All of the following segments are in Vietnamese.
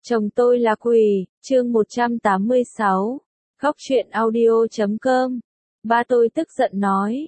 Chồng tôi là quỷ, chương 186, Góc truyện audio.com. Ba tôi tức giận nói.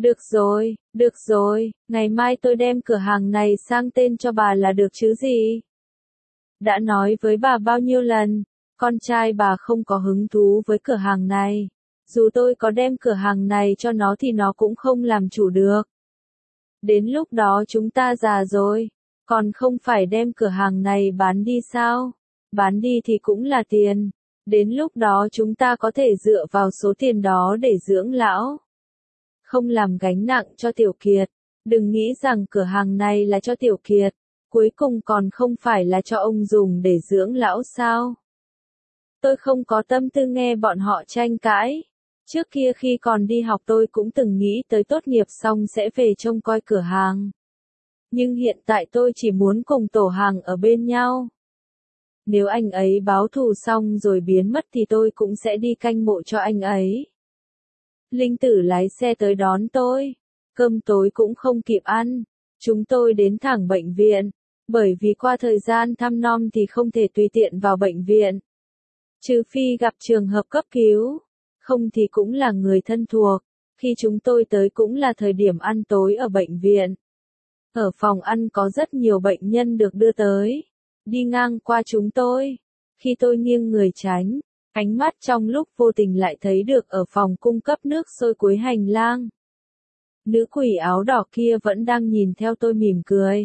Được rồi, ngày mai tôi đem cửa hàng này sang tên cho bà là được chứ gì. Đã nói với bà bao nhiêu lần, con trai bà không có hứng thú với cửa hàng này. Dù tôi có đem cửa hàng này cho nó thì nó cũng không làm chủ được. Đến lúc đó chúng ta già rồi, còn không phải đem cửa hàng này bán đi sao? Bán đi thì cũng là tiền. Đến lúc đó chúng ta có thể dựa vào số tiền đó để dưỡng lão. Không làm gánh nặng cho Tiểu Kiệt. Đừng nghĩ rằng cửa hàng này là cho Tiểu Kiệt. Cuối cùng còn không phải là cho ông dùng để dưỡng lão sao? Tôi không có tâm tư nghe bọn họ tranh cãi. Trước kia khi còn đi học tôi cũng từng nghĩ tới tốt nghiệp xong sẽ về trông coi cửa hàng. Nhưng hiện tại tôi chỉ muốn cùng tổ hàng ở bên nhau. Nếu anh ấy báo thù xong rồi biến mất thì tôi cũng sẽ đi canh mộ cho anh ấy. Linh Tử lái xe tới đón tôi. Cơm tối cũng không kịp ăn. Chúng tôi đến thẳng bệnh viện. Bởi vì qua thời gian thăm nom thì không thể tùy tiện vào bệnh viện. Trừ phi gặp trường hợp cấp cứu. Không thì cũng là người thân thuộc. Khi chúng tôi tới cũng là thời điểm ăn tối ở bệnh viện. Ở phòng ăn có rất nhiều bệnh nhân được đưa tới. Đi ngang qua chúng tôi. Khi tôi nghiêng người tránh, ánh mắt trong lúc vô tình lại thấy được ở phòng cung cấp nước sôi cuối hành lang. Nữ quỷ áo đỏ kia vẫn đang nhìn theo tôi mỉm cười.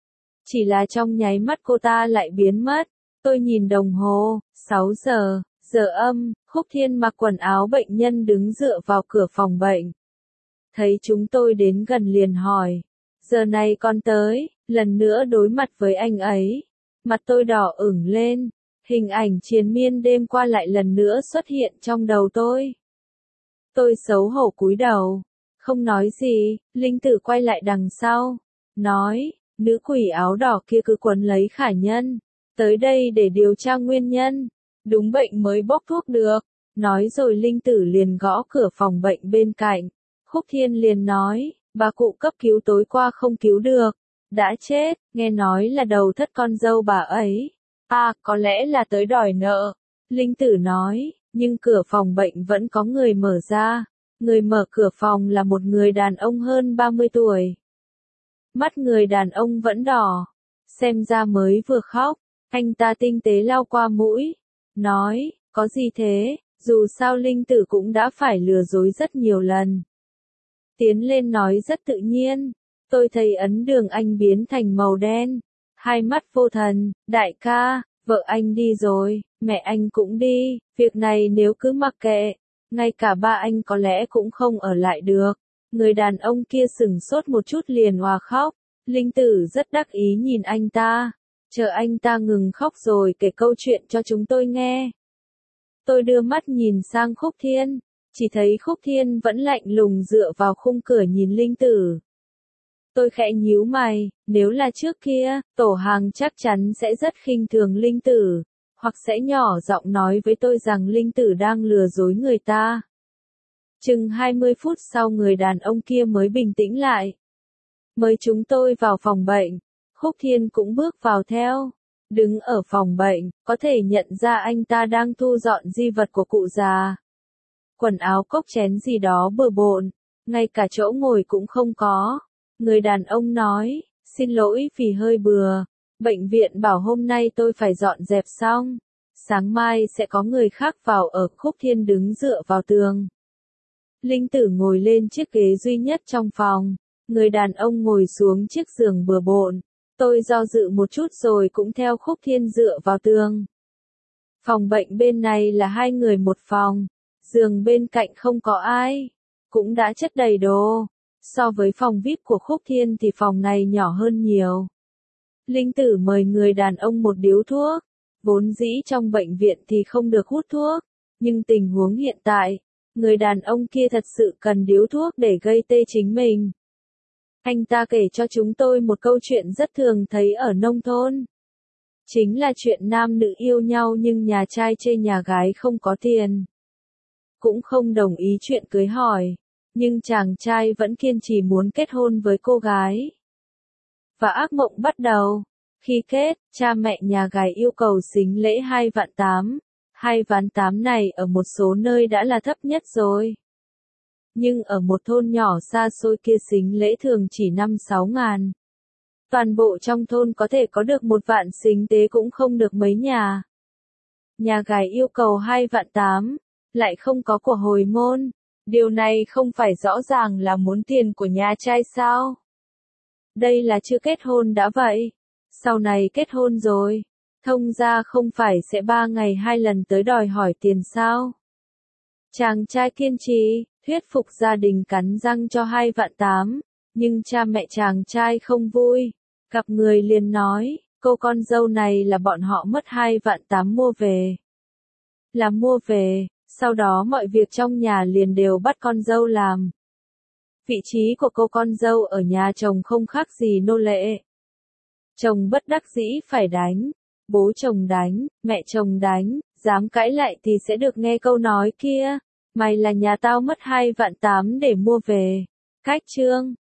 Chỉ là trong nháy mắt cô ta lại biến mất. Tôi nhìn đồng hồ, 6 giờ, giờ âm, Khúc Thiên mặc quần áo bệnh nhân đứng dựa vào cửa phòng bệnh. Thấy chúng tôi đến gần liền hỏi. Giờ này con tới, lần nữa đối mặt với anh ấy. Mặt tôi đỏ ửng lên, hình ảnh triền miên đêm qua lại lần nữa xuất hiện trong đầu tôi. Tôi xấu hổ cúi đầu, không nói gì, Linh Tử quay lại đằng sau, nói, nữ quỷ áo đỏ kia cứ quấn lấy Khả Nhân, tới đây để điều tra nguyên nhân, đúng bệnh mới bốc thuốc được, nói rồi Linh Tử liền gõ cửa phòng bệnh bên cạnh, Khúc Thiên liền nói, bà cụ cấp cứu tối qua không cứu được. Đã chết, nghe nói là đầu thất con dâu bà ấy. À, có lẽ là tới đòi nợ. Linh Tử nói, nhưng cửa phòng bệnh vẫn có người mở ra. Người mở cửa phòng là một người đàn ông hơn 30 tuổi. Mắt người đàn ông vẫn đỏ. Xem ra mới vừa khóc. Anh ta tinh tế lau qua mũi. Nói, có gì thế, dù sao Linh Tử cũng đã phải lừa dối rất nhiều lần. Tiến lên nói rất tự nhiên. Tôi thấy ấn đường anh biến thành màu đen. Hai mắt vô thần, đại ca, vợ anh đi rồi, mẹ anh cũng đi, việc này nếu cứ mặc kệ, ngay cả ba anh có lẽ cũng không ở lại được. Người đàn ông kia sửng sốt một chút liền òa khóc. Linh Tử rất đắc ý nhìn anh ta. Chờ anh ta ngừng khóc rồi kể câu chuyện cho chúng tôi nghe. Tôi đưa mắt nhìn sang Khúc Thiên. Chỉ thấy Khúc Thiên vẫn lạnh lùng dựa vào khung cửa nhìn Linh Tử. Tôi khẽ nhíu mày, nếu là trước kia, tổ hàng chắc chắn sẽ rất khinh thường Linh Tử, hoặc sẽ nhỏ giọng nói với tôi rằng Linh Tử đang lừa dối người ta. Chừng 20 phút sau người đàn ông kia mới bình tĩnh lại. Mời chúng tôi vào phòng bệnh, Khúc Thiên cũng bước vào theo. Đứng ở phòng bệnh, có thể nhận ra anh ta đang thu dọn di vật của cụ già. Quần áo cốc chén gì đó bừa bộn, ngay cả chỗ ngồi cũng không có. Người đàn ông nói, xin lỗi vì hơi bừa, bệnh viện bảo hôm nay tôi phải dọn dẹp xong, sáng mai sẽ có người khác vào ở. Khúc Thiên đứng dựa vào tường. Linh Tử ngồi lên chiếc ghế duy nhất trong phòng, người đàn ông ngồi xuống chiếc giường bừa bộn, tôi do dự một chút rồi cũng theo Khúc Thiên dựa vào tường. Phòng bệnh bên này là hai người một phòng, giường bên cạnh không có ai, cũng đã chất đầy đồ. So với phòng VIP của Khúc Thiên thì phòng này nhỏ hơn nhiều. Linh Tử mời người đàn ông một điếu thuốc. Vốn dĩ trong bệnh viện thì không được hút thuốc. Nhưng tình huống hiện tại, người đàn ông kia thật sự cần điếu thuốc để gây tê chính mình. Anh ta kể cho chúng tôi một câu chuyện rất thường thấy ở nông thôn. Chính là chuyện nam nữ yêu nhau nhưng nhà trai chê nhà gái không có tiền. Cũng không đồng ý chuyện cưới hỏi. Nhưng chàng trai vẫn kiên trì muốn kết hôn với cô gái. Và ác mộng bắt đầu. Khi kết, cha mẹ nhà gái yêu cầu sính lễ 2,8 vạn. 2,8 vạn này ở một số nơi đã là thấp nhất rồi. Nhưng ở một thôn nhỏ xa xôi kia sính lễ thường chỉ 5-6 ngàn. Toàn bộ trong thôn có thể có được 1 vạn sính tế cũng không được mấy nhà. Nhà gái yêu cầu 2,8 vạn, lại không có của hồi môn. Điều này không phải rõ ràng là muốn tiền của nhà trai sao? Đây là chưa kết hôn đã vậy. Sau này kết hôn rồi, thông gia không phải sẽ 3 ngày 2 lần tới đòi hỏi tiền sao? Chàng trai kiên trì, thuyết phục gia đình cắn răng cho 2,8 vạn, nhưng cha mẹ chàng trai không vui. Gặp người liền nói, cô con dâu này là bọn họ mất 2,8 vạn mua về. Là mua về, sau đó mọi việc trong nhà liền đều bắt con dâu làm. Vị trí của cô con dâu ở nhà chồng không khác gì nô lệ. Chồng bất đắc dĩ phải đánh, bố chồng đánh, mẹ chồng đánh, dám cãi lại thì sẽ được nghe câu nói kia, mày là nhà tao mất 2,8 vạn để mua về. Cách chương